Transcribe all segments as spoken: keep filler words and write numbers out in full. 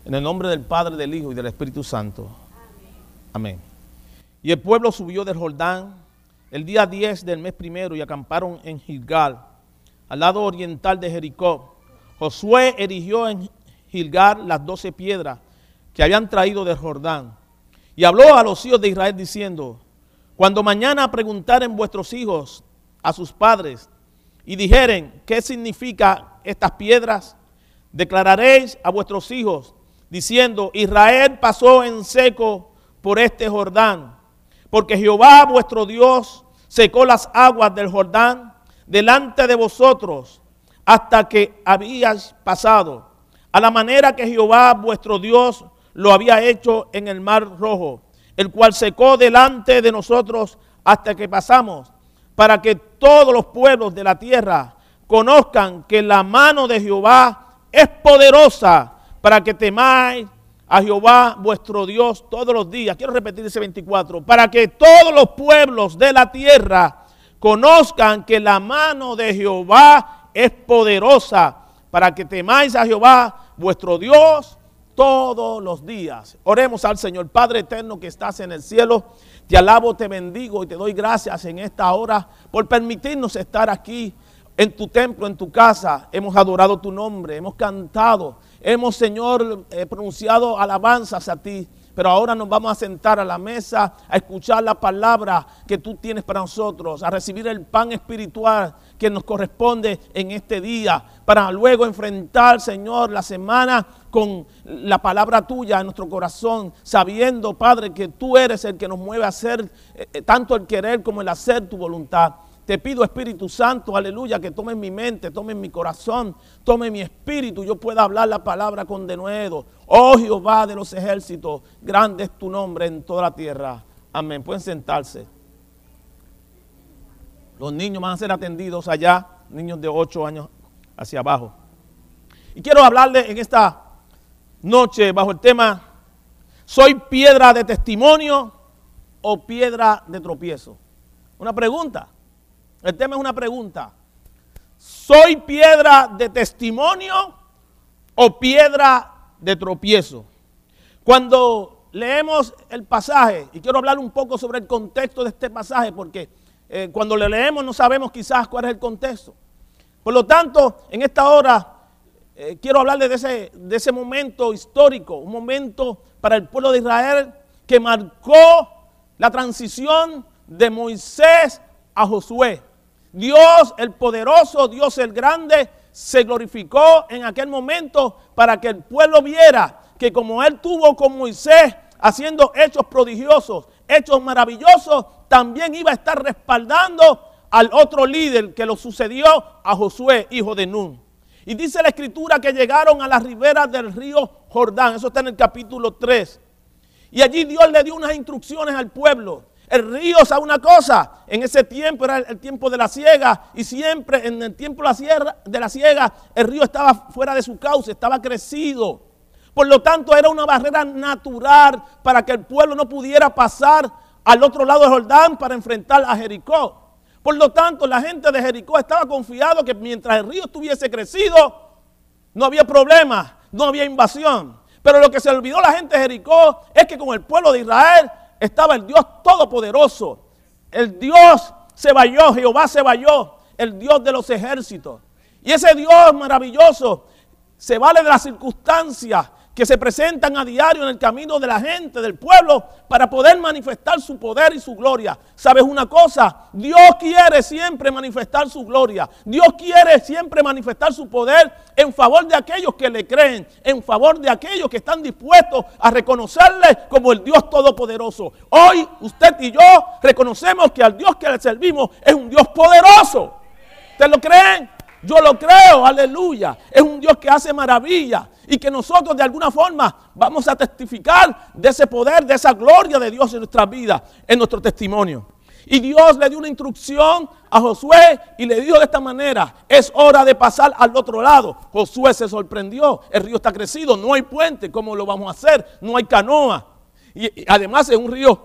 En el nombre del Padre, del Hijo y del Espíritu Santo. Amén. Y el pueblo subió del Jordán el día diez del mes primero y acamparon en Gilgal, al lado oriental de Jericó. Josué erigió en Gilgal las doce piedras que habían traído del Jordán. Y habló a los hijos de Israel diciendo: cuando mañana preguntaren vuestros hijos a sus padres y dijeren qué significa estas piedras, declararéis a vuestros hijos diciendo: Israel pasó en seco por este Jordán, porque Jehová vuestro Dios secó las aguas del Jordán delante de vosotros hasta que habíais pasado, a la manera que Jehová vuestro Dios lo había hecho en el mar rojo, el cual secó delante de nosotros hasta que pasamos, para que todos los pueblos de la tierra conozcan que la mano de Jehová es poderosa, para que temáis a Jehová vuestro Dios todos los días. Quiero repetir ese veinticuatro. Para que todos los pueblos de la tierra conozcan que la mano de Jehová es poderosa, para que temáis a Jehová vuestro Dios todos los días. Oremos al Señor. Padre eterno que estás en el cielo, te alabo, te bendigo y te doy gracias en esta hora por permitirnos estar aquí en tu templo, en tu casa. Hemos adorado tu nombre, hemos cantado, hemos, Señor, eh, pronunciado alabanzas a ti. Pero ahora nos vamos a sentar a la mesa a escuchar la palabra que tú tienes para nosotros, a recibir el pan espiritual que nos corresponde en este día, para luego enfrentar, Señor, la semana con la palabra tuya en nuestro corazón, sabiendo, Padre, que tú eres el que nos mueve a hacer eh, tanto el querer como el hacer tu voluntad. Te pido, Espíritu Santo, aleluya, que tome mi mente, tome mi corazón, tome mi espíritu, yo pueda hablar la palabra con denuedo. Oh Jehová de los ejércitos, grande es tu nombre en toda la tierra. Amén. Pueden sentarse. Los niños van a ser atendidos allá, niños de ocho años hacia abajo. Y quiero hablarles en esta noche bajo el tema: ¿soy piedra de testimonio o piedra de tropiezo? Una pregunta. El tema es una pregunta. ¿Soy piedra de testimonio o piedra de tropiezo? Cuando leemos el pasaje, y quiero hablar un poco sobre el contexto de este pasaje, porque eh, cuando lo leemos no sabemos quizás cuál es el contexto. Por lo tanto, en esta hora eh, quiero hablarles de ese, de ese momento histórico, un momento para el pueblo de Israel que marcó la transición de Moisés a Josué. Dios el poderoso, Dios el grande, se glorificó en aquel momento para que el pueblo viera que como él tuvo con Moisés haciendo hechos prodigiosos, hechos maravillosos, también iba a estar respaldando al otro líder que lo sucedió, a Josué, hijo de Nun. Y dice la escritura que llegaron a las riberas del río Jordán, eso está en el capítulo tres. Y allí Dios le dio unas instrucciones al pueblo. El río, ¿sabe una cosa? En ese tiempo era el tiempo de la siega, y siempre en el tiempo de la, sierra, de la siega el río estaba fuera de su cauce, estaba crecido. Por lo tanto era una barrera natural para que el pueblo no pudiera pasar al otro lado del Jordán para enfrentar a Jericó. Por lo tanto la gente de Jericó estaba confiado que mientras el río estuviese crecido no había problema, no había invasión. Pero lo que se olvidó la gente de Jericó es que con el pueblo de Israel estaba el Dios todopoderoso, el Dios Sebaot, Jehová Sebaot, el Dios de los ejércitos. Y ese Dios maravilloso se vale de las circunstancias que se presentan a diario en el camino de la gente, del pueblo, para poder manifestar su poder y su gloria. ¿Sabes una cosa? Dios quiere siempre manifestar su gloria. Dios quiere siempre manifestar su poder en favor de aquellos que le creen, en favor de aquellos que están dispuestos a reconocerle como el Dios todopoderoso. Hoy usted y yo reconocemos que al Dios que le servimos es un Dios poderoso. ¿Ustedes lo creen? Yo lo creo, aleluya. Es un Dios que hace maravillas y que nosotros de alguna forma vamos a testificar de ese poder, de esa gloria de Dios en nuestras vidas, en nuestro testimonio. Y Dios le dio una instrucción a Josué y le dijo de esta manera: es hora de pasar al otro lado. Josué se sorprendió, el río está crecido, no hay puente, ¿cómo lo vamos a hacer? No hay canoa. Y, y además es un río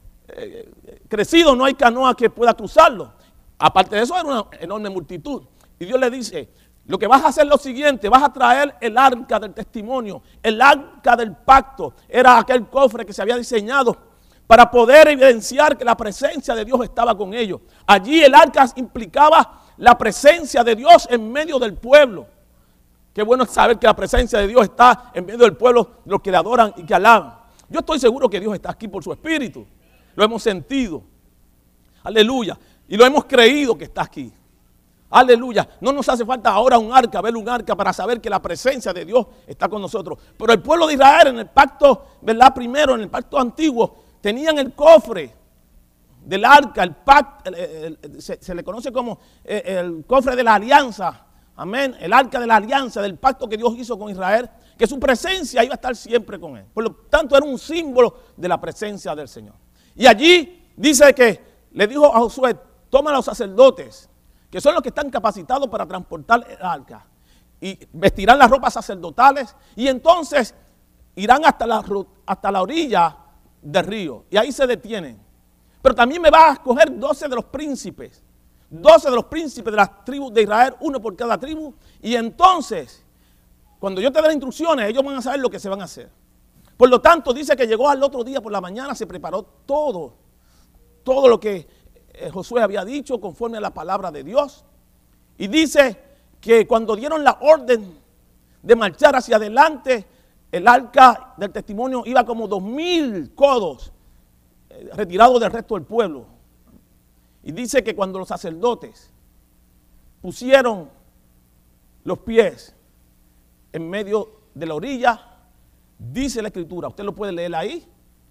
eh, crecido, no hay canoa que pueda cruzarlo. Aparte de eso, era una enorme multitud. Y Dios le dice: lo que vas a hacer es lo siguiente, vas a traer el arca del testimonio, el arca del pacto. Era aquel cofre que se había diseñado para poder evidenciar que la presencia de Dios estaba con ellos. Allí el arca implicaba la presencia de Dios en medio del pueblo. Qué bueno es saber que la presencia de Dios está en medio del pueblo, los que le adoran y que alaban. Yo estoy seguro que Dios está aquí por su Espíritu. Lo hemos sentido. Aleluya. Y lo hemos creído que está aquí. Aleluya. No nos hace falta ahora un arca, ver un arca para saber que la presencia de Dios está con nosotros. Pero el pueblo de Israel en el pacto, ¿verdad? Primero, en el pacto antiguo, tenían el cofre del arca, el pacto, el, el, el, se, se le conoce como el, el cofre de la alianza. Amén. El arca de la alianza, del pacto que Dios hizo con Israel, que su presencia iba a estar siempre con él. Por lo tanto, era un símbolo de la presencia del Señor. Y allí dice que le dijo a Josué, toma a los sacerdotes, que son los que están capacitados para transportar el arca, y vestirán las ropas sacerdotales, y entonces irán hasta la, hasta la orilla del río, y ahí se detienen. Pero también me va a escoger doce de los príncipes, doce de los príncipes de las tribus de Israel, uno por cada tribu, y entonces, cuando yo te dé las instrucciones, ellos van a saber lo que se van a hacer. Por lo tanto, dice que llegó al otro día por la mañana, se preparó todo, todo lo que Josué había dicho conforme a la palabra de Dios. Y dice que cuando dieron la orden de marchar hacia adelante, el arca del testimonio iba como dos mil codos eh, retirado del resto del pueblo. Y dice que cuando los sacerdotes pusieron los pies en medio de la orilla, dice la Escritura, usted lo puede leer ahí,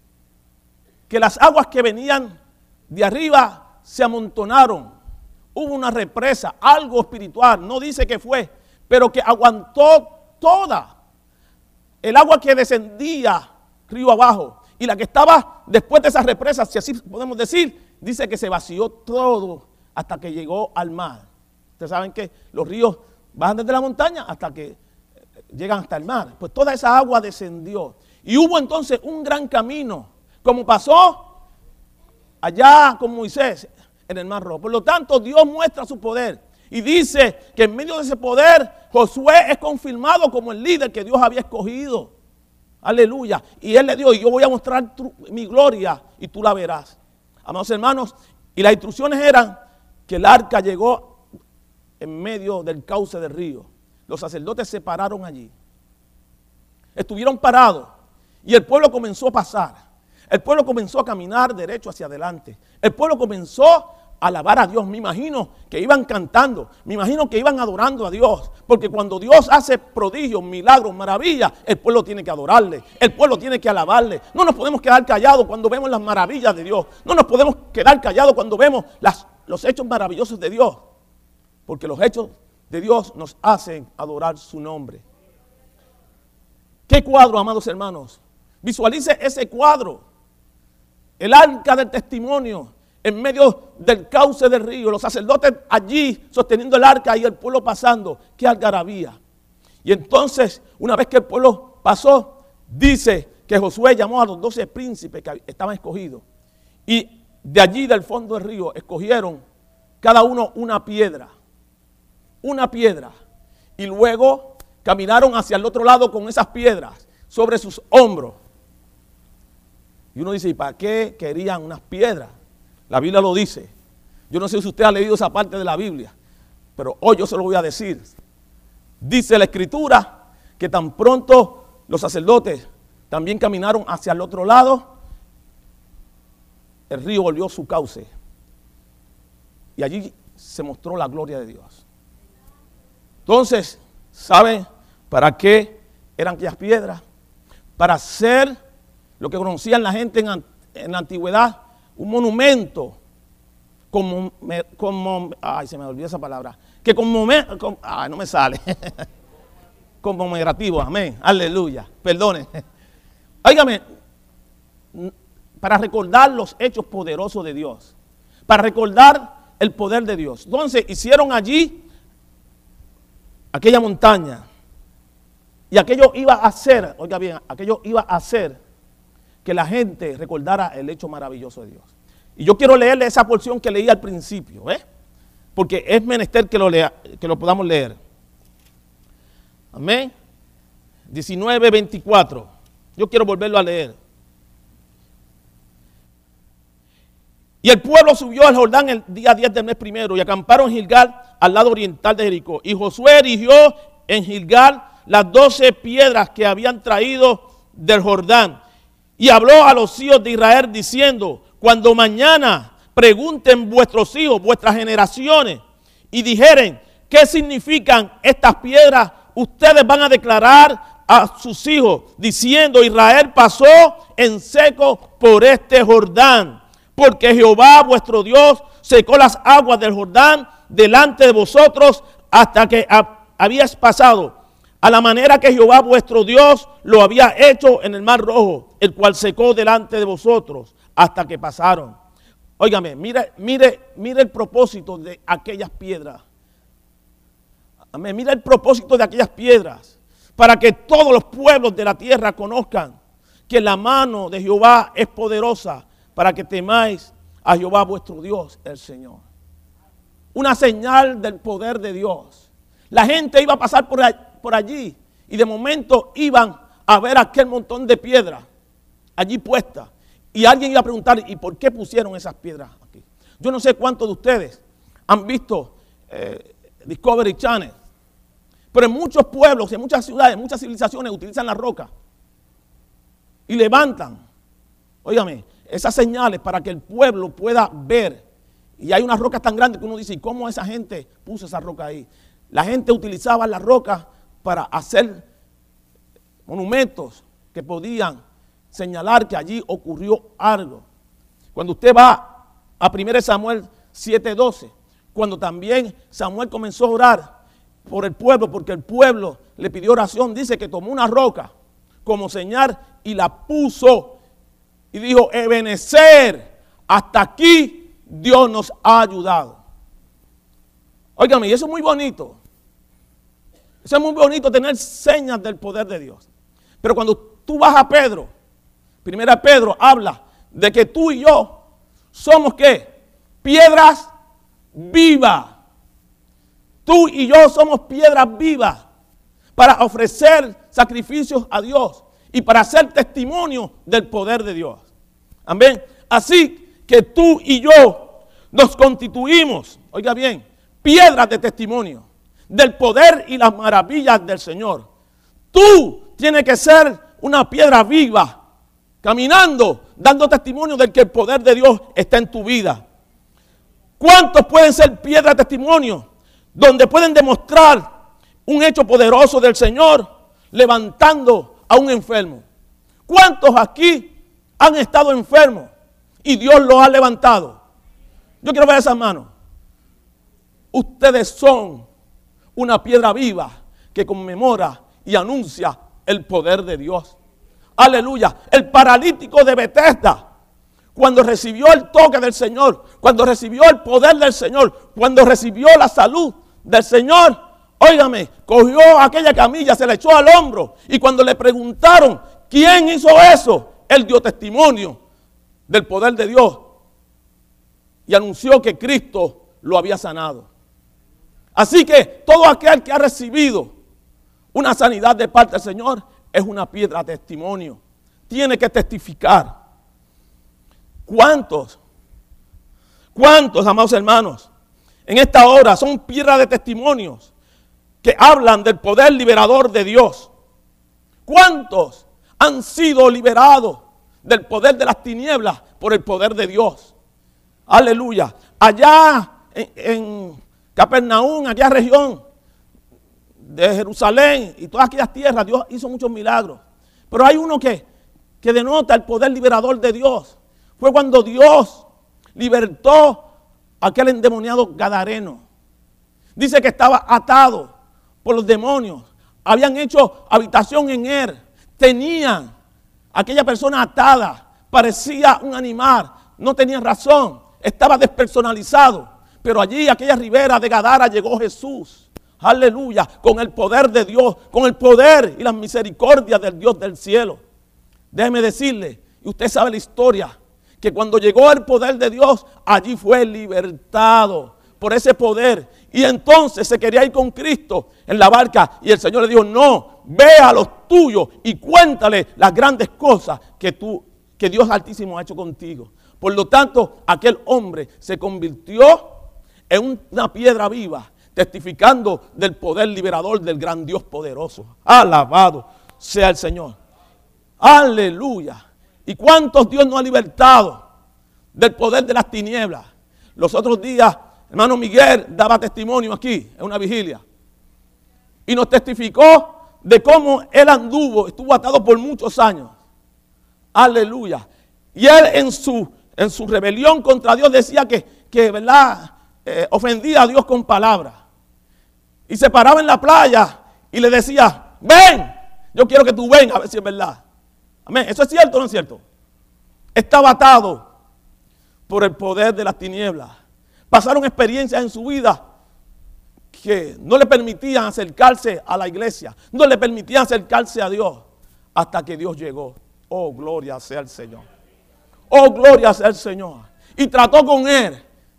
que las aguas que venían de arriba se amontonaron. Hubo una represa, algo espiritual, no dice que fue, pero que aguantó toda el agua que descendía río abajo. Y la que estaba después de esas represas, si así podemos decir, dice que se vació todo hasta que llegó al mar. Ustedes saben que los ríos bajan desde la montaña hasta que llegan hasta el mar. Pues toda esa agua descendió. Y hubo entonces un gran camino, como pasó allá con Moisés en el Mar Rojo. Por lo tanto, Dios muestra su poder. Y dice que en medio de ese poder, Josué es confirmado como el líder que Dios había escogido. Aleluya. Y él le dijo, yo voy a mostrar tu, mi gloria y tú la verás. Amados hermanos, y las instrucciones eran que el arca llegó en medio del cauce del río. Los sacerdotes se pararon allí. Estuvieron parados y el pueblo comenzó a pasar. El pueblo comenzó a caminar derecho hacia adelante. El pueblo comenzó a alabar a Dios. Me imagino que iban cantando. Me imagino que iban adorando a Dios. Porque cuando Dios hace prodigios, milagros, maravillas, el pueblo tiene que adorarle. El pueblo tiene que alabarle. No nos podemos quedar callados cuando vemos las maravillas de Dios. No nos podemos quedar callados cuando vemos las, los hechos maravillosos de Dios. Porque los hechos de Dios nos hacen adorar su nombre. ¿Qué cuadro, amados hermanos? Visualice ese cuadro. El arca del testimonio en medio del cauce del río. Los sacerdotes allí sosteniendo el arca y el pueblo pasando. ¡Qué algarabía! Y entonces, una vez que el pueblo pasó, dice que Josué llamó a los doce príncipes que estaban escogidos. Y de allí, del fondo del río, escogieron cada uno una piedra. Una piedra. Y luego caminaron hacia el otro lado con esas piedras sobre sus hombros. Y uno dice, ¿y para qué querían unas piedras? La Biblia lo dice. Yo no sé si usted ha leído esa parte de la Biblia, pero hoy yo se lo voy a decir. Dice la Escritura que tan pronto los sacerdotes también caminaron hacia el otro lado, el río volvió su cauce. Y allí se mostró la gloria de Dios. Entonces, ¿saben para qué eran aquellas piedras? Para hacer lo que conocían la gente en, en la antigüedad, un monumento, como, como, ay, se me olvidó esa palabra, que como, como ay, no me sale, conmemorativo, amén, aleluya, perdone. Óigame, para recordar los hechos poderosos de Dios, para recordar el poder de Dios. Entonces, hicieron allí aquella montaña, y aquello iba a hacer, oiga bien, aquello iba a hacer que la gente recordara el hecho maravilloso de Dios. Y yo quiero leerle esa porción que leí al principio, ¿eh? Porque es menester que lo, lea, que lo podamos leer. Amén. diecinueve, veinticuatro. Yo quiero volverlo a leer. Y el pueblo subió al Jordán el día diez del mes primero y acamparon en Gilgal al lado oriental de Jericó. Y Josué erigió en Gilgal las doce piedras que habían traído del Jordán. Y habló a los hijos de Israel diciendo, cuando mañana pregunten vuestros hijos, vuestras generaciones, y dijeren, ¿qué significan estas piedras? Ustedes van a declarar a sus hijos, diciendo, Israel pasó en seco por este Jordán, porque Jehová vuestro Dios secó las aguas del Jordán delante de vosotros hasta que habíais pasado, a la manera que Jehová vuestro Dios lo había hecho en el mar rojo, el cual secó delante de vosotros hasta que pasaron. Óigame, mire, mire, mire el propósito de aquellas piedras. Amén. Mira el propósito de aquellas piedras, para que todos los pueblos de la tierra conozcan que la mano de Jehová es poderosa, para que temáis a Jehová vuestro Dios, el Señor. Una señal del poder de Dios. La gente iba a pasar por, por allí y de momento iban a ver aquel montón de piedras allí puestas. Y alguien iba a preguntar, ¿y por qué pusieron esas piedras aquí? Yo no sé cuántos de ustedes han visto eh, Discovery Channel, pero en muchos pueblos, en muchas ciudades, en muchas civilizaciones utilizan la roca y levantan, óigame, esas señales para que el pueblo pueda ver. Y hay unas rocas tan grandes que uno dice, ¿y cómo esa gente puso esa roca ahí? La gente utilizaba la roca para hacer monumentos que podían señalar que allí ocurrió algo. Cuando usted va a primera Samuel siete doce, cuando también Samuel comenzó a orar por el pueblo, porque el pueblo le pidió oración, dice que tomó una roca como señal y la puso y dijo, Ebenezer, hasta aquí Dios nos ha ayudado. Óigame, y eso es muy bonito. Eso es muy bonito, tener señas del poder de Dios. Pero cuando tú vas a Pedro, primera Pedro habla de que tú y yo somos ¿qué? Piedras vivas. Tú y yo somos piedras vivas para ofrecer sacrificios a Dios y para hacer testimonio del poder de Dios. Amén. Así que tú y yo nos constituimos, oiga bien, piedras de testimonio del poder y las maravillas del Señor. Tú tienes que ser una piedra viva, caminando, dando testimonio de que el poder de Dios está en tu vida. ¿Cuántos pueden ser piedras de testimonio? Donde pueden demostrar un hecho poderoso del Señor, levantando a un enfermo. ¿Cuántos aquí han estado enfermos y Dios los ha levantado? Yo quiero ver esas manos. Ustedes son una piedra viva que conmemora y anuncia el poder de Dios. Aleluya. El paralítico de Betesda, cuando recibió el toque del Señor, cuando recibió el poder del Señor, cuando recibió la salud del Señor, óigame, cogió aquella camilla, se la echó al hombro y cuando le preguntaron quién hizo eso, él dio testimonio del poder de Dios y anunció que Cristo lo había sanado. Así que todo aquel que ha recibido una sanidad de parte del Señor es una piedra de testimonio. Tiene que testificar. ¿Cuántos? ¿Cuántos, amados hermanos, en esta hora son piedras de testimonios que hablan del poder liberador de Dios? ¿Cuántos han sido liberados del poder de las tinieblas por el poder de Dios? Aleluya. Allá en, en Capernaum, aquella región de Jerusalén y todas aquellas tierras, Dios hizo muchos milagros. Pero hay uno que, que denota el poder liberador de Dios. Fue cuando Dios libertó a aquel endemoniado gadareno. Dice que estaba atado por los demonios. Habían hecho habitación en él. Tenían a aquella persona atada. Parecía un animal. No tenía razón. Estaba despersonalizado. Pero allí, aquella ribera de Gadara, llegó Jesús. Aleluya. Con el poder de Dios. Con el poder y la misericordia del Dios del cielo. Déjeme decirle, y usted sabe la historia, que cuando llegó el poder de Dios, allí fue libertado por ese poder. Y entonces se quería ir con Cristo en la barca y el Señor le dijo, no, ve a los tuyos y cuéntale las grandes cosas que, tú, que Dios Altísimo ha hecho contigo. Por lo tanto, aquel hombre se convirtió en una piedra viva, testificando del poder liberador del gran Dios poderoso. Alabado sea el Señor. Aleluya. ¿Y cuántos Dios nos ha libertado del poder de las tinieblas? Los otros días, hermano Miguel daba testimonio aquí, en una vigilia. Y nos testificó de cómo él anduvo, estuvo atado por muchos años. Aleluya. Y él en su, en su rebelión contra Dios decía que, que ¿verdad? Eh, ofendía a Dios con palabras. Y se paraba en la playa y le decía, ven, yo quiero que tú vengas a ver si es verdad. Amén. ¿Eso es cierto o no es cierto? Estaba atado por el poder de las tinieblas. Pasaron experiencias en su vida que no le permitían acercarse a la iglesia, no le permitían acercarse a Dios, hasta que Dios llegó. Oh, gloria sea el Señor. Oh, gloria sea el Señor. Y trató con él.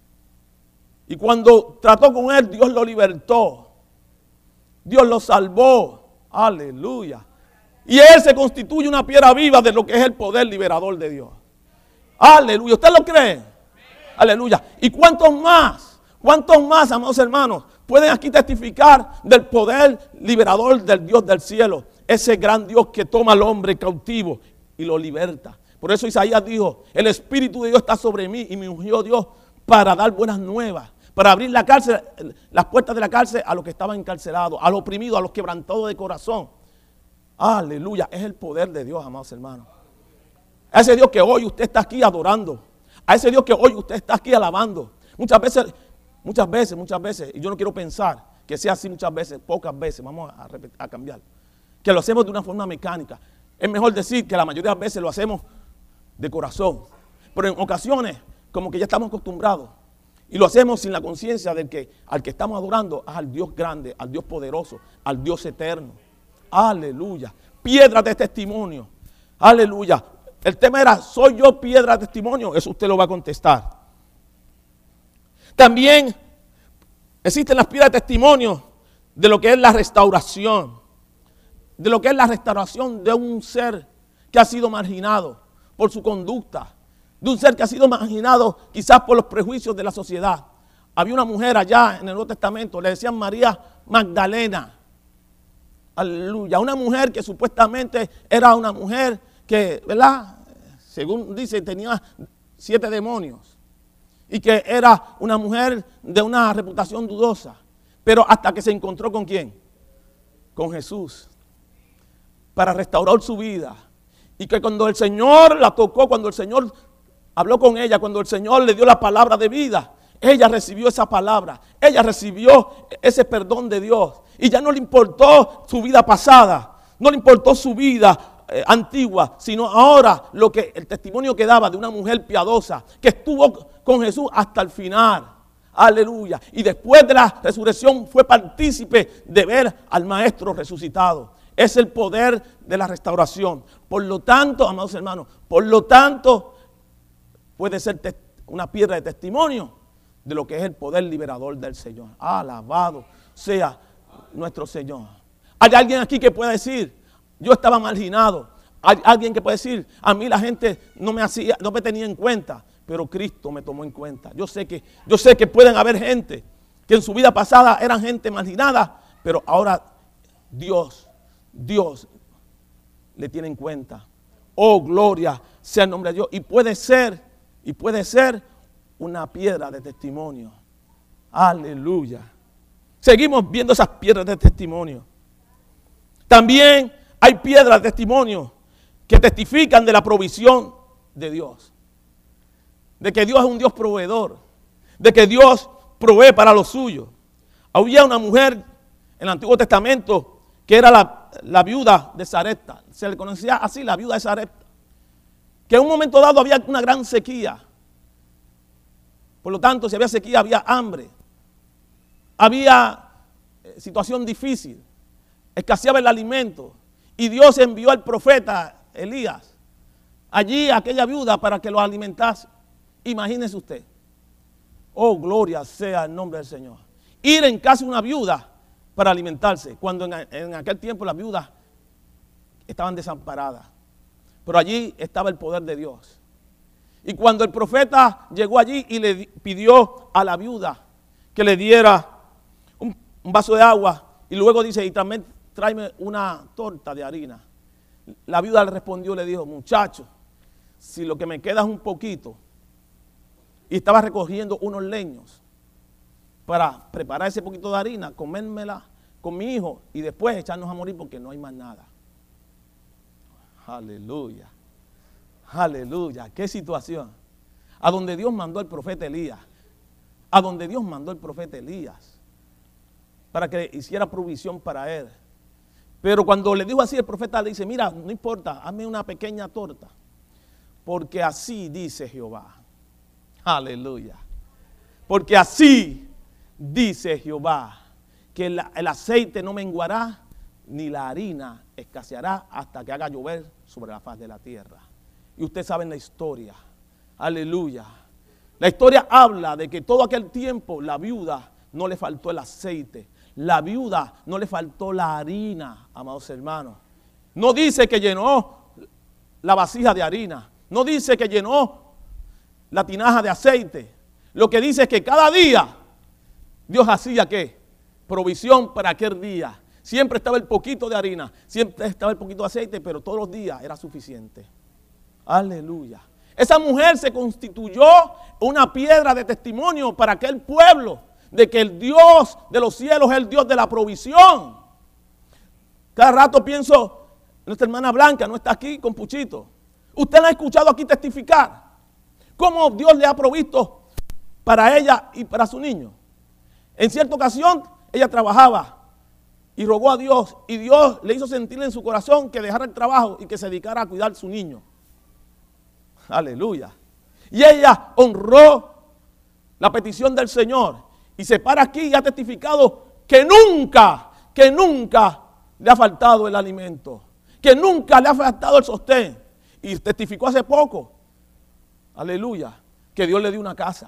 Y cuando trató con él, Dios lo libertó. Dios lo salvó. Aleluya. Y él se constituye una piedra viva de lo que es el poder liberador de Dios. Aleluya. ¿Usted lo cree? Aleluya. ¿Y cuántos más? ¿Cuántos más, amados hermanos, pueden aquí testificar del poder liberador del Dios del cielo? Ese gran Dios que toma al hombre cautivo y lo liberta. Por eso Isaías dijo, el Espíritu de Dios está sobre mí y me ungió Dios para dar buenas nuevas, para abrir la cárcel, las puertas de la cárcel a los que estaban encarcelados, a los oprimidos, a los quebrantados de corazón. Aleluya, es el poder de Dios, amados hermanos. A ese Dios que hoy usted está aquí adorando, a ese Dios que hoy usted está aquí alabando. Muchas veces, muchas veces, muchas veces, y yo no quiero pensar que sea así muchas veces, pocas veces, vamos a, repetir, a cambiar, que lo hacemos de una forma mecánica. Es mejor decir que la mayoría de las veces lo hacemos de corazón, pero en ocasiones como que ya estamos acostumbrados y lo hacemos sin la conciencia de que al que estamos adorando es al Dios grande, al Dios poderoso, al Dios eterno. Aleluya. Piedra de testimonio. Aleluya. El tema era, ¿soy yo piedra de testimonio? Eso usted lo va a contestar. También existen las piedras de testimonio de lo que es la restauración. De lo que es la restauración de un ser que ha sido marginado por su conducta. De un ser que ha sido marginado quizás por los prejuicios de la sociedad. Había una mujer allá en el Nuevo Testamento, le decían María Magdalena. Aleluya. Una mujer que supuestamente era una mujer que, ¿verdad? Según dice, tenía siete demonios. Y que era una mujer de una reputación dudosa. Pero hasta que se encontró con ¿quién? Con Jesús. Para restaurar su vida. Y que cuando el Señor la tocó, cuando el Señor habló con ella, cuando el Señor le dio la palabra de vida, ella recibió esa palabra, ella recibió ese perdón de Dios. Y ya no le importó su vida pasada, no le importó su vida eh, antigua, sino ahora lo que el testimonio que daba de una mujer piadosa que estuvo con Jesús hasta el final. Aleluya. Y después de la resurrección fue partícipe de ver al Maestro resucitado. Es el poder de la restauración. Por lo tanto, amados hermanos, por lo tanto, puede ser una piedra de testimonio de lo que es el poder liberador del Señor. Alabado sea nuestro Señor. Hay alguien aquí que pueda decir, yo estaba marginado. Hay alguien que puede decir, a mí la gente no me hacía, no me tenía en cuenta, pero Cristo me tomó en cuenta. Yo sé que, yo sé que pueden haber gente que en su vida pasada eran gente marginada, pero ahora Dios, Dios le tiene en cuenta. Oh, gloria sea el nombre de Dios. Y puede ser, y puede ser una piedra de testimonio. Aleluya. Seguimos viendo esas piedras de testimonio. También hay piedras de testimonio que testifican de la provisión de Dios. De que Dios es un Dios proveedor. De que Dios provee para lo suyo. Había una mujer en el Antiguo Testamento que era la, la viuda de Sarepta. Se le conocía así, la viuda de Sarepta. Que en un momento dado había una gran sequía. Por lo tanto, si había sequía, había hambre. Había eh, situación difícil. Escaseaba el alimento. Y Dios envió al profeta Elías allí a aquella viuda para que lo alimentase. Imagínese usted. Oh, gloria sea el nombre del Señor. ir en casa de una viuda para alimentarse, cuando en, en aquel tiempo las viudas estaban desamparadas. Pero allí estaba el poder de Dios. Y cuando el profeta llegó allí y le pidió a la viuda que le diera un, un vaso de agua, y luego dice, y también tráeme una torta de harina. La viuda le respondió y le dijo, muchacho, si lo que me queda es un poquito, y estaba recogiendo unos leños para preparar ese poquito de harina, comérmela con mi hijo y después echarnos a morir porque no hay más nada. Aleluya, aleluya, qué situación. A donde Dios mandó el profeta Elías, a donde Dios mandó el profeta Elías, para que hiciera provisión para él. Pero cuando le dijo así, el profeta le dice, mira, no importa, hazme una pequeña torta, porque así dice Jehová. Aleluya. Porque así dice Jehová, que el, el aceite no menguará, ni la harina escaseará hasta que haga llover sobre la faz de la tierra. Y ustedes saben la historia. Aleluya. La historia habla de que todo aquel tiempo la viuda no le faltó el aceite. La viuda no le faltó la harina, amados hermanos. No dice que llenó la vasija de harina. No dice que llenó la tinaja de aceite. Lo que dice es que cada día Dios hacía ¿qué? Provisión para aquel día. Siempre estaba el poquito de harina, siempre estaba el poquito de aceite, pero todos los días era suficiente. Aleluya. Esa mujer se constituyó una piedra de testimonio para aquel pueblo de que el Dios de los cielos es el Dios de la provisión. Cada rato pienso, nuestra hermana Blanca no está aquí con Puchito. Usted la ha escuchado aquí testificar cómo Dios le ha provisto para ella y para su niño. En cierta ocasión ella trabajaba y rogó a Dios, y Dios le hizo sentir en su corazón que dejara el trabajo y que se dedicara a cuidar a su niño. Aleluya. Y ella honró la petición del Señor y se para aquí y ha testificado que nunca, que nunca le ha faltado el alimento, que nunca le ha faltado el sostén. Y testificó hace poco, aleluya, que Dios le dio una casa.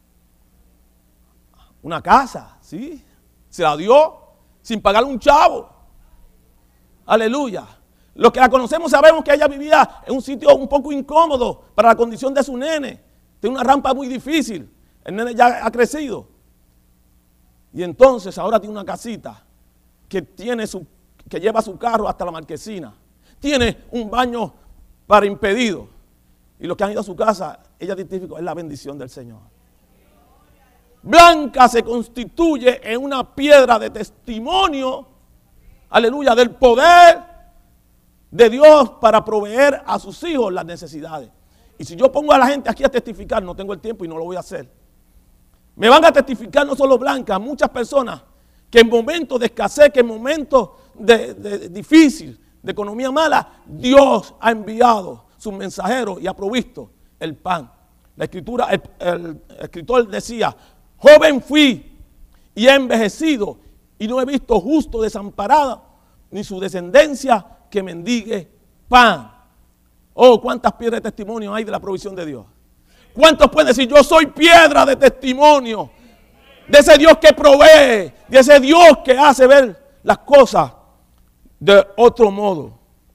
Una casa, ¿sí? Se la dio sin pagarle un chavo. Aleluya. Los que la conocemos sabemos que ella vivía en un sitio un poco incómodo para la condición de su nene. Tiene una rampa muy difícil. El nene ya ha crecido. Y entonces ahora tiene una casita que, tiene su, que lleva su carro hasta la marquesina. Tiene un baño para impedidos. Y los que han ido a su casa, ella testificó, es la bendición del Señor. Blanca se constituye en una piedra de testimonio, aleluya, del poder de Dios para proveer a sus hijos las necesidades. Y si yo pongo a la gente aquí a testificar, no tengo el tiempo y no lo voy a hacer. Me van a testificar no solo Blanca, muchas personas que en momentos de escasez, que en momentos de, de difícil, de economía mala, Dios ha enviado sus mensajeros y ha provisto el pan. La escritura, el, el, el escritor decía, joven fui y he envejecido y no he visto justo desamparado ni su descendencia que mendigue pan. Oh, cuántas piedras de testimonio hay de la provisión de Dios. ¿Cuántos pueden decir, yo soy piedra de testimonio de ese Dios que provee, de ese Dios que hace ver las cosas de otro modo?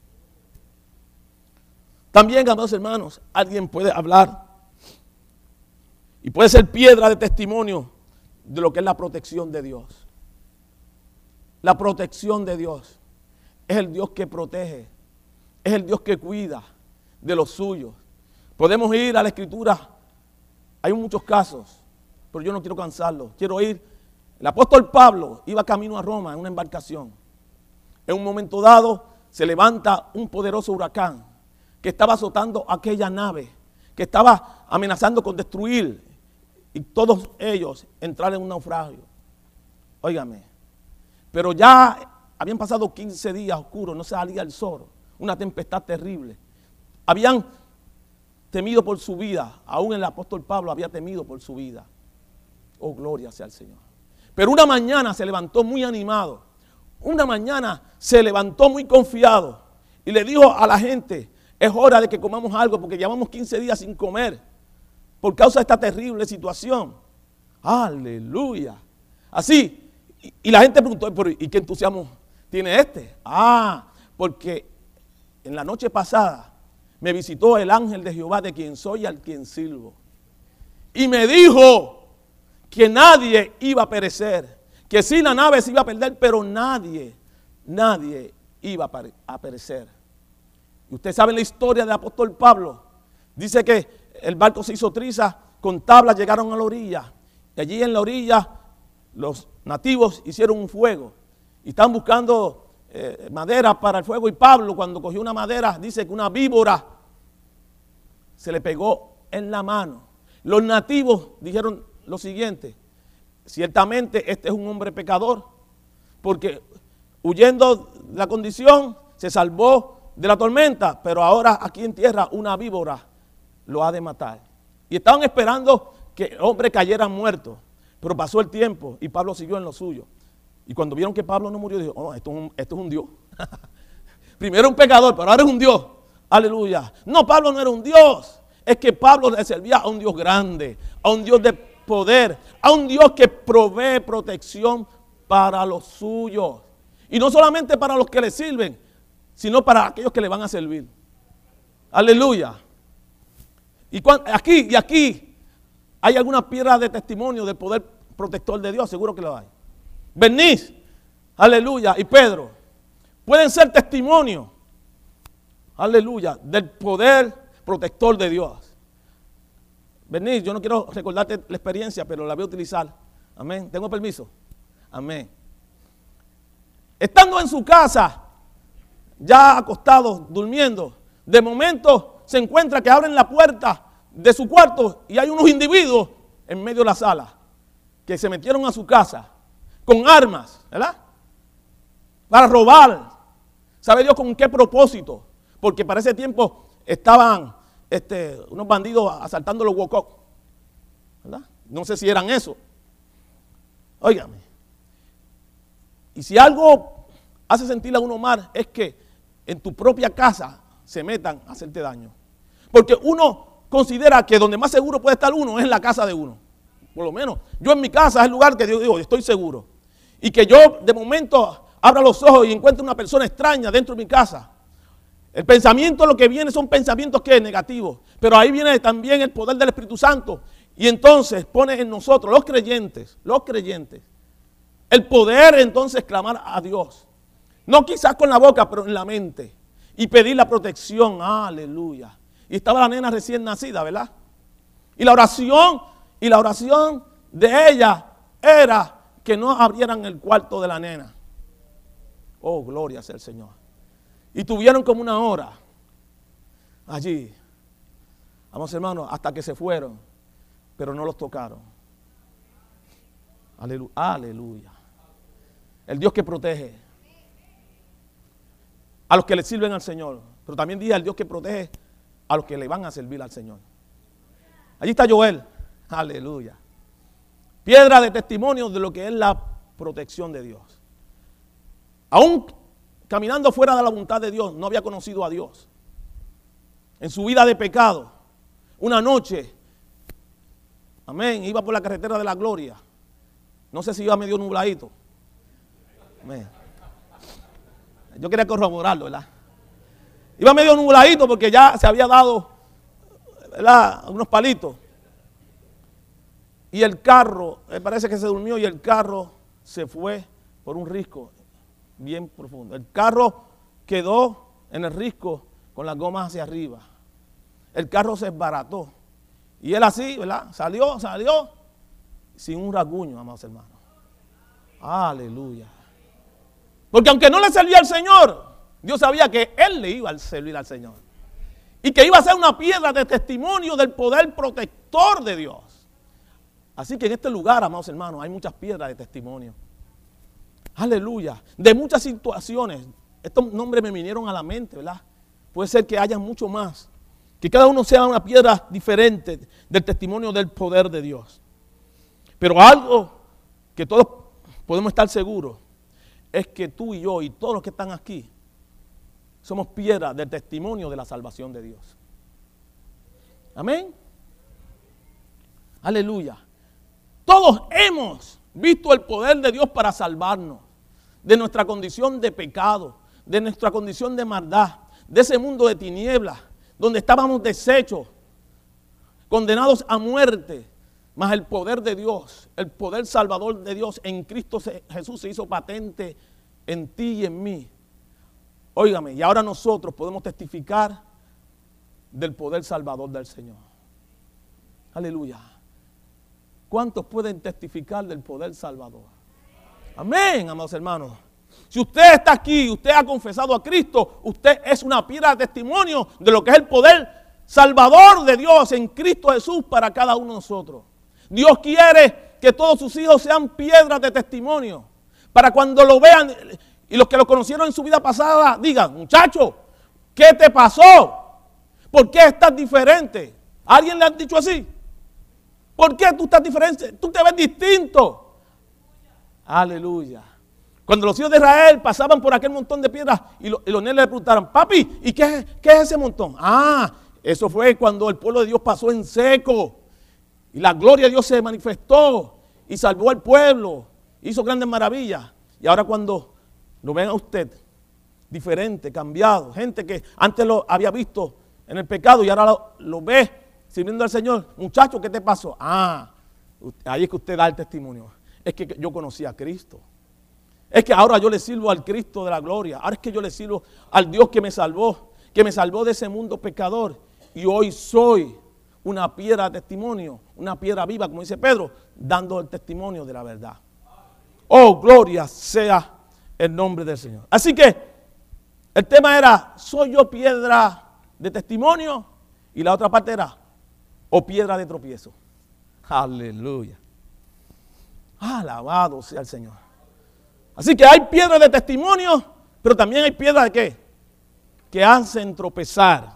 También, amados hermanos, alguien puede hablar y puede ser piedra de testimonio de lo que es la protección de Dios. La protección de Dios es el Dios que protege, es el Dios que cuida de los suyos. Podemos ir a la Escritura, hay muchos casos, pero yo no quiero cansarlo. Quiero ir, el apóstol Pablo iba camino a Roma en una embarcación. En un momento dado se levanta un poderoso huracán que estaba azotando aquella nave, que estaba amenazando con destruir, y todos ellos entrar en un naufragio. Óigame, pero ya habían pasado quince días oscuros, no salía el sol, una tempestad terrible. Habían temido por su vida, aún el apóstol Pablo había temido por su vida. Oh, gloria sea al Señor. Pero una mañana se levantó muy animado, una mañana se levantó muy confiado y le dijo a la gente, es hora de que comamos algo porque llevamos quince días sin comer por causa de esta terrible situación. Aleluya. Así. Y, y la gente preguntó, ¿y qué entusiasmo tiene este? Ah, porque en la noche pasada me visitó el ángel de Jehová, de quien soy y al quien sirvo. Y me dijo que nadie iba a perecer, que sí la nave se iba a perder, pero nadie, nadie iba a perecer. Y usted sabe la historia del apóstol Pablo. Dice que el barco se hizo triza, con tablas llegaron a la orilla. Y allí en la orilla los nativos hicieron un fuego. Y estaban buscando eh, madera para el fuego. Y Pablo, cuando cogió una madera, dice que una víbora se le pegó en la mano. Los nativos dijeron lo siguiente: ciertamente este es un hombre pecador, porque huyendo de la condición se salvó de la tormenta, pero ahora aquí en tierra una víbora lo ha de matar. Y estaban esperando que el hombre cayera muerto, pero pasó el tiempo y Pablo siguió en lo suyo. Y cuando vieron que Pablo no murió, dijo, oh, esto es un, esto es un Dios. Primero un pecador, pero ahora es un Dios. Aleluya. No, Pablo no era un Dios. Es que Pablo le servía a un Dios grande, a un Dios de poder, a un Dios que provee protección para los suyos. Y no solamente para los que le sirven, sino para aquellos que le van a servir. Aleluya. Y cuando, aquí y aquí hay alguna piedra de testimonio del poder protector de Dios, seguro que lo hay. Bernice, aleluya, y Pedro pueden ser testimonio, aleluya, del poder protector de Dios. Bernice, yo no quiero recordarte la experiencia, pero la voy a utilizar. Amén. ¿Tengo permiso? Amén. Estando en su casa, ya acostado, durmiendo, de momento se encuentra que abren la puerta de su cuarto y hay unos individuos en medio de la sala que se metieron a su casa con armas, ¿verdad? Para robar. ¿Sabe Dios con qué propósito? Porque para ese tiempo estaban este, unos bandidos asaltando los huacos, ¿verdad? No sé si eran eso. Óigame. Y si algo hace sentir a uno mal es que en tu propia casa se metan a hacerte daño. Porque uno considera que donde más seguro puede estar uno es en la casa de uno. Por lo menos yo en mi casa es el lugar que yo digo, estoy seguro. Y que yo de momento abra los ojos y encuentre una persona extraña dentro de mi casa. El pensamiento, lo que viene son pensamientos que negativos. Pero ahí viene también el poder del Espíritu Santo. Y entonces pone en nosotros, los creyentes, los creyentes, el poder entonces clamar a Dios. No quizás con la boca, pero en la mente. Y pedir la protección. Aleluya. Y estaba la nena recién nacida, ¿verdad? Y la oración, y la oración de ella era que no abrieran el cuarto de la nena. Oh, gloria sea el Señor. Y tuvieron como una hora allí. Vamos, hermanos, hasta que se fueron, pero no los tocaron. Aleluya. Aleluya. El Dios que protege a los que le sirven al Señor, pero también dice el Dios que protege a los que le van a servir al Señor. Allí está Joel. Aleluya. Piedra de testimonio de lo que es la protección de Dios. Aún caminando fuera de la voluntad de Dios, no había conocido a Dios. En su vida de pecado, una noche, amén, iba por la carretera de la gloria. No sé si iba medio nubladito. Amén. Yo quería corroborarlo, ¿verdad? Iba medio nubladito porque ya se había dado, ¿verdad?, unos palitos. Y el carro, me parece que se durmió y el carro se fue por un risco bien profundo. El carro quedó en el risco con las gomas hacia arriba. El carro se desbarató. Y él así, ¿verdad? Salió, salió sin un rasguño, amados hermanos. Aleluya. Porque aunque no le servía al Señor, Dios sabía que él le iba a servir al Señor. Y que iba a ser una piedra de testimonio del poder protector de Dios. Así que en este lugar, amados hermanos, hay muchas piedras de testimonio. Aleluya. De muchas situaciones. Estos nombres me vinieron a la mente, ¿verdad? Puede ser que haya mucho más. Que cada uno sea una piedra diferente del testimonio del poder de Dios. Pero algo que todos podemos estar seguros es que tú y yo y todos los que están aquí somos piedras del testimonio de la salvación de Dios. Amén. Aleluya. Todos hemos visto el poder de Dios para salvarnos de nuestra condición de pecado, de nuestra condición de maldad, de ese mundo de tinieblas, donde estábamos deshechos, condenados a muerte, mas el poder de Dios, el poder salvador de Dios en Cristo Jesús se hizo patente en ti y en mí. Óigame, y ahora nosotros podemos testificar del poder salvador del Señor. Aleluya. ¿Cuántos pueden testificar del poder salvador? Amén, amados hermanos. Si usted está aquí, usted ha confesado a Cristo, usted es una piedra de testimonio de lo que es el poder salvador de Dios en Cristo Jesús para cada uno de nosotros. Dios quiere que todos sus hijos sean piedras de testimonio, para cuando lo vean y los que lo conocieron en su vida pasada digan, muchacho, ¿qué te pasó? ¿Por qué estás diferente? ¿A alguien le han dicho así? ¿Por qué tú estás diferente? Tú te ves distinto. Aleluya. Cuando los hijos de Israel pasaban por aquel montón de piedras y, lo, y los nenes le preguntaron, papi, ¿y qué, qué es ese montón? Ah, eso fue cuando el pueblo de Dios pasó en seco y la gloria de Dios se manifestó y salvó al pueblo, hizo grandes maravillas. Y ahora cuando lo ven a usted diferente, cambiado, gente que antes lo había visto en el pecado y ahora lo, lo ve sirviendo al Señor, muchacho, ¿qué te pasó? Ah, ahí es que usted da el testimonio. Es que yo conocí a Cristo. Es que ahora yo le sirvo al Cristo de la gloria. Ahora es que yo le sirvo al Dios que me salvó, que me salvó de ese mundo pecador. Y hoy soy una piedra de testimonio, una piedra viva, como dice Pedro, dando el testimonio de la verdad. Oh, gloria sea el nombre del Señor. Así que el tema era, ¿soy yo piedra de testimonio? Y la otra parte era, ¿o piedra de tropiezo? Aleluya. Alabado sea el Señor. Así que hay piedras de testimonio, pero también hay piedras de qué? Que hacen tropezar.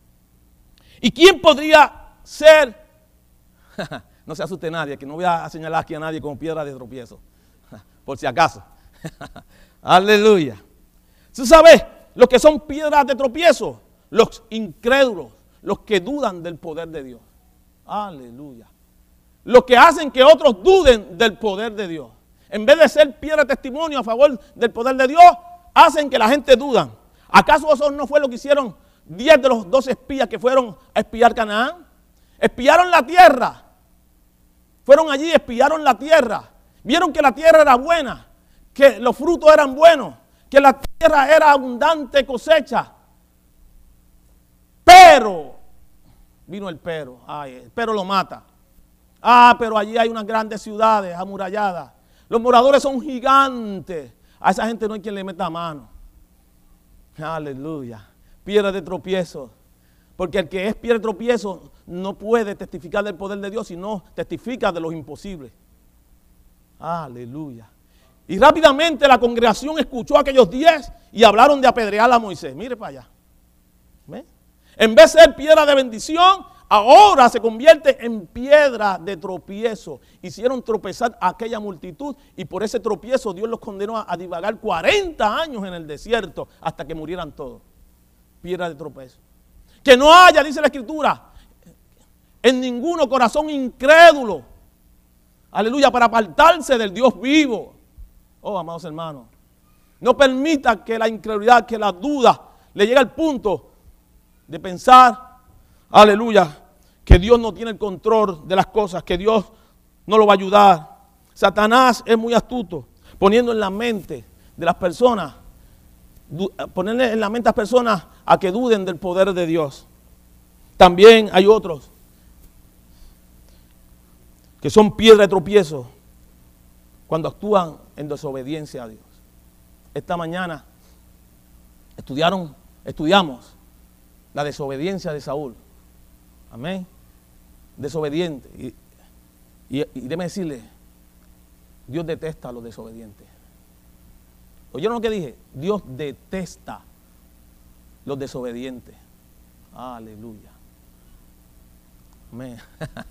¿Y quién podría ser? No se asuste nadie, que no voy a señalar aquí a nadie como piedra de tropiezo. Por si acaso. Aleluya. ¿Tú sabes los que son piedras de tropiezo? Los incrédulos, los que dudan del poder de Dios. Aleluya. Los que hacen que otros duden del poder de Dios. En vez de ser piedra de testimonio a favor del poder de Dios, hacen que la gente duda. ¿Acaso eso no fue lo que hicieron diez de los doce espías que fueron a espiar Canaán? Espiaron la tierra. Fueron allí, espiaron la tierra. Vieron que la tierra era buena, que los frutos eran buenos, que la tierra era abundante cosecha. Pero, vino el pero, ay, el pero lo mata. Ah, pero allí hay unas grandes ciudades amuralladas. Los moradores son gigantes. A esa gente no hay quien le meta mano. Aleluya. Piedra de tropiezo. Porque el que es piedra de tropiezo no puede testificar del poder de Dios, sino testifica de los imposibles. Aleluya. Y rápidamente la congregación escuchó a aquellos diez y hablaron de apedrear a Moisés. Mire para allá. ¿Ve? En vez de ser piedra de bendición, ahora se convierte en piedra de tropiezo. Hicieron tropezar a aquella multitud y por ese tropiezo Dios los condenó a, a divagar cuarenta años en el desierto hasta que murieran todos. Piedra de tropiezo. Que no haya, dice la Escritura, en ninguno corazón incrédulo. Aleluya, para apartarse del Dios vivo. Oh, amados hermanos, no permita que la incredulidad, que la duda le llegue al punto de pensar, aleluya, que Dios no tiene el control de las cosas, que Dios no lo va a ayudar. Satanás es muy astuto, poniendo en la mente de las personas, ponerle en la mente a las personas a que duden del poder de Dios. También hay otros que son piedra de tropiezo cuando actúan en desobediencia a Dios. Esta mañana estudiaron, estudiamos la desobediencia de Saúl. Amén. Desobediente. Y, y, y déjeme decirle, Dios detesta a los desobedientes. ¿Oyeron lo que dije? Dios detesta los desobedientes. Aleluya. Amén.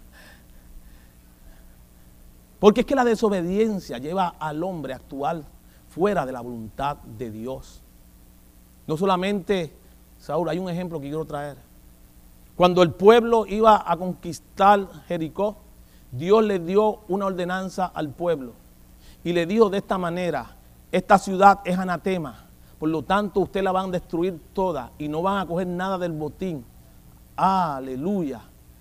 Porque es que la desobediencia lleva al hombre a actuar fuera de la voluntad de Dios. No solamente, Saúl, hay un ejemplo que quiero traer. Cuando el pueblo iba a conquistar Jericó, Dios le dio una ordenanza al pueblo. y le dijo de esta manera: esta ciudad es anatema, por lo tanto usted la van a destruir toda y no van a coger nada del botín. Aleluya.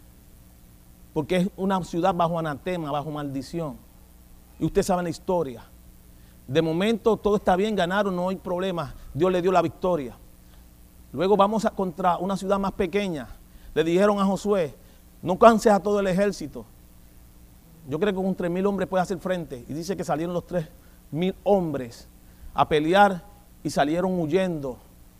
Porque es una ciudad bajo anatema, bajo maldición. Y usted sabe la historia. De momento todo está bien, ganaron, no hay problema. Dios le dio la victoria. Luego vamos a contra una ciudad más pequeña. Le dijeron a Josué: no canses a todo el ejército. Yo creo que con tres mil hombres puede hacer frente. Y dice que salieron los tres mil hombres a pelear y salieron huyendo.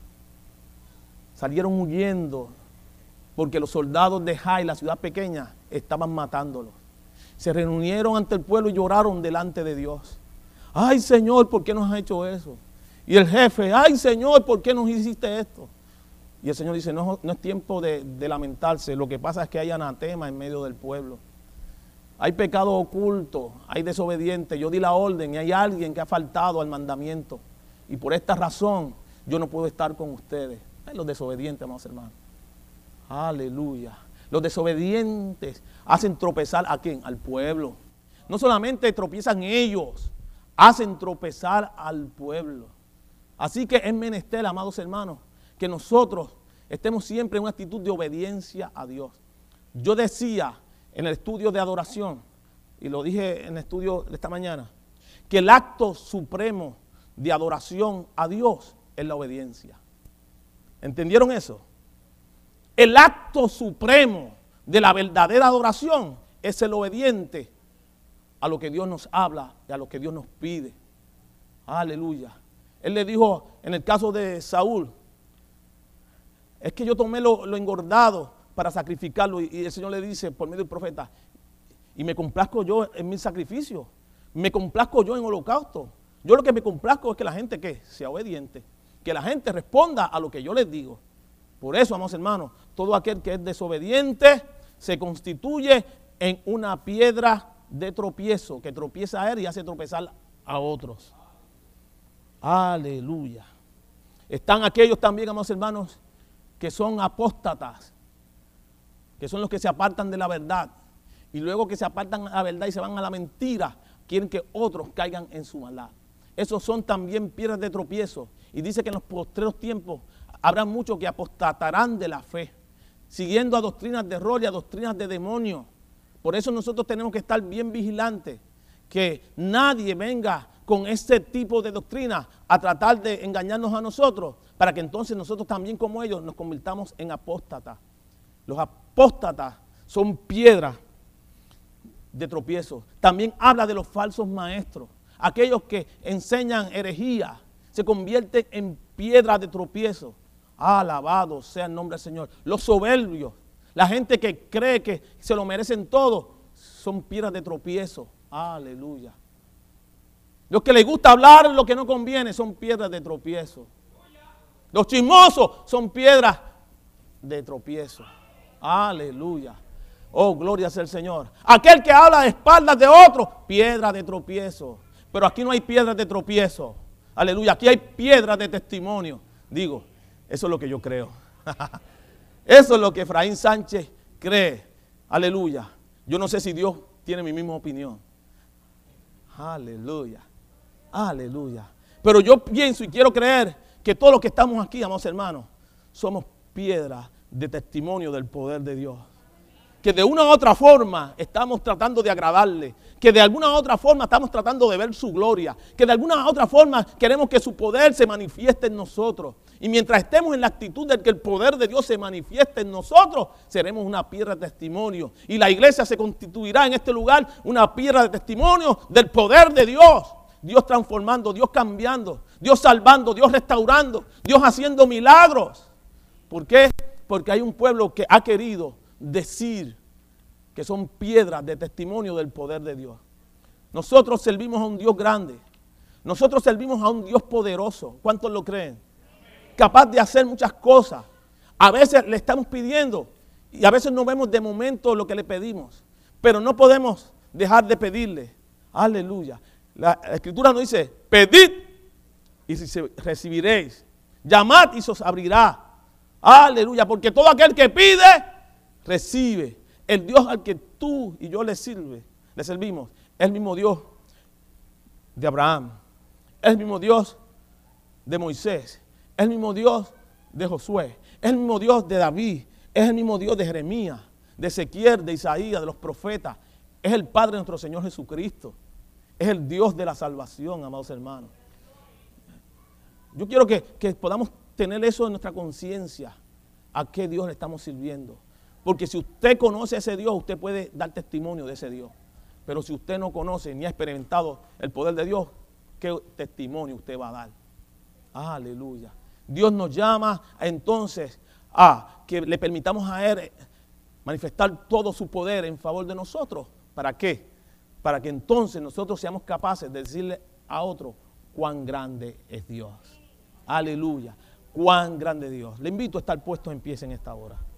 Salieron huyendo porque los soldados de Jai, la ciudad pequeña, estaban matándolos. Se reunieron ante el pueblo y lloraron delante de Dios. Ay, Señor, ¿por qué nos has hecho eso? Y el jefe: ay, Señor, ¿por qué nos hiciste esto? Y el Señor dice: no, no es tiempo de, de lamentarse. Lo que pasa es que hay anatema en medio del pueblo. Hay pecado oculto, hay desobediente. Yo di la orden y hay alguien que ha faltado al mandamiento. Y por esta razón yo no puedo estar con ustedes. Ay, los desobedientes, amados hermanos. Aleluya. Los desobedientes hacen tropezar ¿a quién? Al pueblo. No solamente tropiezan ellos, hacen tropezar al pueblo. Así que es menester, amados hermanos, que nosotros estemos siempre en una actitud de obediencia a Dios. Yo decía en el estudio de adoración, y lo dije en el estudio de esta mañana, que el acto supremo de adoración a Dios es la obediencia. ¿Entendieron eso? El acto supremo de la verdadera adoración es el obediente a lo que Dios nos habla y a lo que Dios nos pide. Aleluya. Él le dijo en el caso de Saúl: es que yo tomé lo, lo engordado para sacrificarlo. Y, y el Señor le dice por medio del profeta: y me complazco yo en mi sacrificio, me complazco yo en holocausto. Yo lo que me complazco es que la gente ¿qué? Sea obediente, que la gente responda a lo que yo les digo. Por eso, amados hermanos, todo aquel que es desobediente se constituye en una piedra de tropiezo, que tropieza a él y hace tropezar a otros. Aleluya. Están aquellos también, amados hermanos, que son apóstatas, que son los que se apartan de la verdad. Y luego que se apartan de la verdad y se van a la mentira, quieren que otros caigan en su maldad. Esos son también piedras de tropiezo. Y dice que en los postreros tiempos habrá muchos que apostatarán de la fe, siguiendo a doctrinas de error y a doctrinas de demonios. Por eso nosotros tenemos que estar bien vigilantes, que nadie venga con este tipo de doctrina a tratar de engañarnos a nosotros, para que entonces nosotros también como ellos nos convirtamos en apóstatas. Los apóstatas son piedras de tropiezo. También habla de los falsos maestros, aquellos que enseñan herejía, se convierten en piedras de tropiezo. Alabado sea el nombre del Señor. Los soberbios, la gente que cree que se lo merecen todo, son piedras de tropiezo. Aleluya. Los que les gusta hablar lo que no conviene son piedras de tropiezo. Los chismosos son piedras de tropiezo. Aleluya. Oh, gloria sea el Señor. Aquel que habla de espaldas de otros, piedra de tropiezo. Pero aquí no hay piedras de tropiezo. Aleluya. Aquí hay piedras de testimonio. Digo, eso es lo que yo creo. Eso es lo que Efraín Sánchez cree. Aleluya. Yo no sé si Dios tiene mi misma opinión. Aleluya. Aleluya. Pero yo pienso y quiero creer que todos los que estamos aquí, amados hermanos, somos piedras de testimonio del poder de Dios. Que de una u otra forma estamos tratando de agradarle, que de alguna u otra forma estamos tratando de ver su gloria, que de alguna u otra forma queremos que su poder se manifieste en nosotros. Y mientras estemos en la actitud de que el poder de Dios se manifieste en nosotros, seremos una piedra de testimonio. Y la iglesia se constituirá en este lugar una piedra de testimonio del poder de Dios. Dios transformando, Dios cambiando, Dios salvando, Dios restaurando, Dios haciendo milagros. ¿Por qué? Porque hay un pueblo que ha querido decir que son piedras de testimonio del poder de Dios. Nosotros servimos a un Dios grande. Nosotros servimos a un Dios poderoso. ¿Cuántos lo creen? Capaz de hacer muchas cosas. A veces le estamos pidiendo y a veces no vemos de momento lo que le pedimos. Pero no podemos dejar de pedirle. Aleluya. La Escritura nos dice: pedid y recibiréis. Llamad y se os abrirá. Aleluya. Porque todo aquel que pide, recibe. El Dios al que tú y yo le sirve, le servimos, es el mismo Dios de Abraham, es el mismo Dios de Moisés, es el mismo Dios de Josué, es el mismo Dios de David, es el mismo Dios de Jeremías, de Ezequiel, de Isaías, de los profetas. Es el Padre de nuestro Señor Jesucristo. Es el Dios de la salvación, amados hermanos. Yo quiero que, que podamos tener eso en nuestra conciencia, a qué Dios le estamos sirviendo. Porque si usted conoce a ese Dios, usted puede dar testimonio de ese Dios. Pero si usted no conoce ni ha experimentado el poder de Dios, ¿qué testimonio usted va a dar? Aleluya. Dios nos llama entonces a que le permitamos a Él manifestar todo su poder en favor de nosotros. ¿Para qué? Para que entonces nosotros seamos capaces de decirle a otro cuán grande es Dios. Aleluya. Cuán grande es Dios. Le invito a estar puestos en pie en esta hora.